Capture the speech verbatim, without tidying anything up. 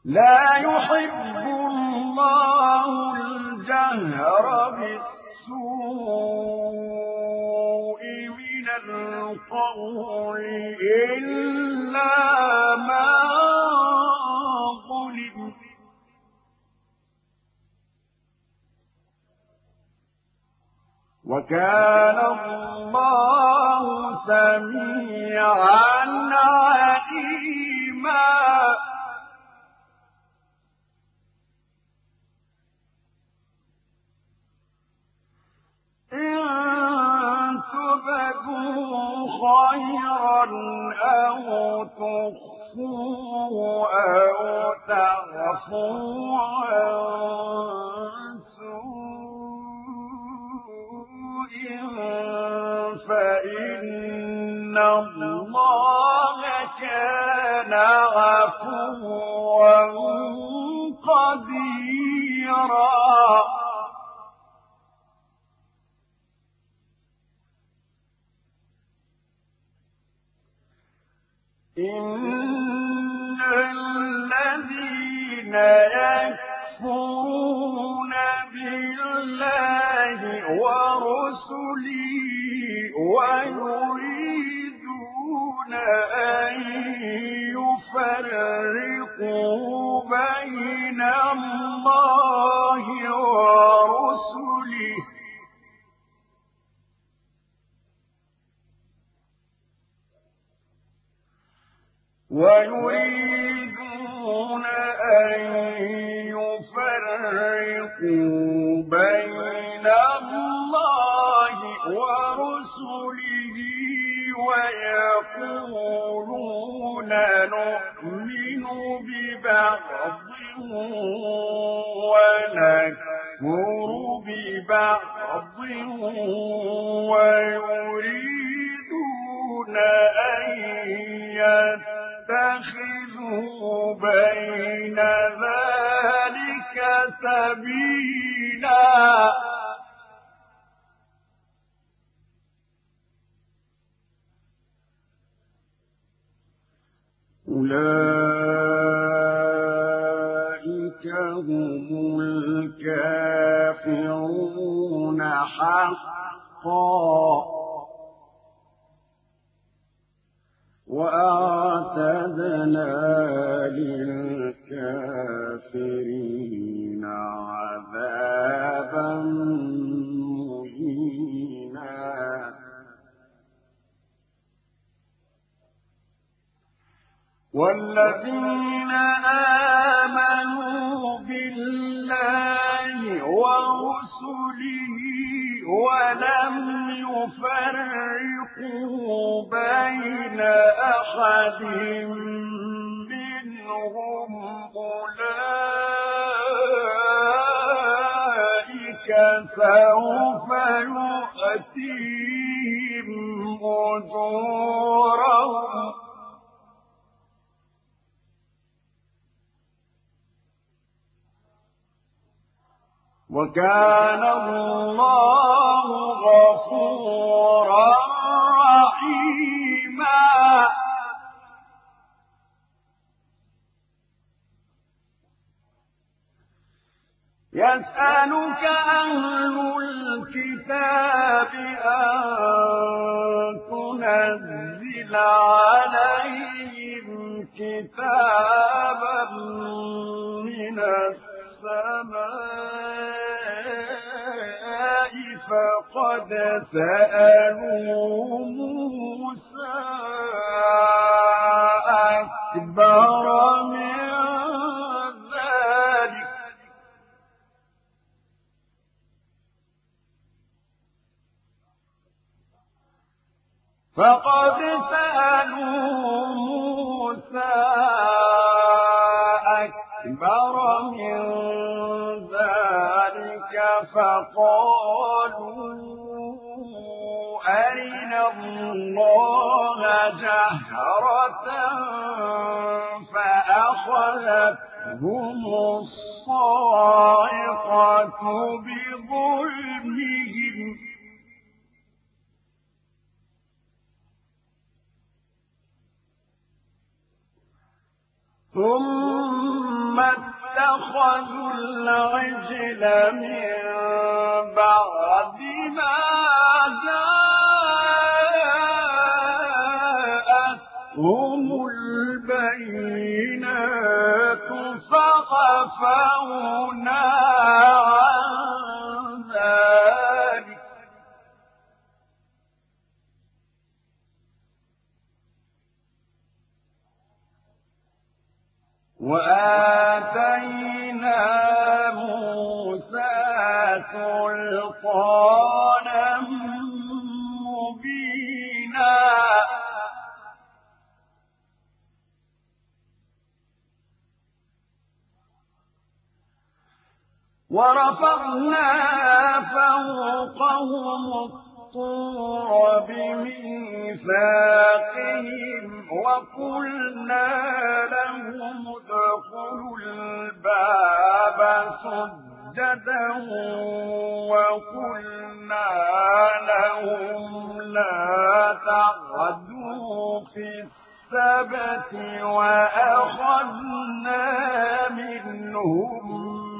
لا يحب الله الجهر بالسوء من القول إلا ما ظلم وكان الله سميعا عليما إن تبدوا خيرا أو تخفوه أو تعفوا عن سوء فإن الله كان عفوا قديرا إن الذين يكفرون بالله ورسله ويريدون أن يفرقوا بين الله ورسله ويريدون أن يفرقوا بين الله ورسله ويقولون نؤمن ببعض ونكفر ببعض ويريدون أن يتخذوا بين ذلك سبيلا أولئك هم الكافرون حقا وأعتدنا للكافرين عذابا مهينا والذين آمنوا بالله ورسله ولم يفرقوا بين أحد منهم أولئك سوف يؤتيهم أجورهم وكان الله غفورا رحيما يسألك أهل الكتاب أن تنزل عليهم كتابا من السماء فقد سألوا موسى أكبر من ذلك فقد سألوا موسى أكبر من ذلك فقالوا أرنا الله جهرة فأخذتهم الصاعقة بظلمهم ثم ثم اتخذوا العجل من بعد ما جاءتهم البينات فعفونا عن ذلك وآتينا موسى سلطانا مبينا ورفعنا فوقهم الطور بميثاقهم وقلنا لهم ادخلوا الباب سجدا وقلنا لهم لا تعدوا في السبت وأخذنا منهم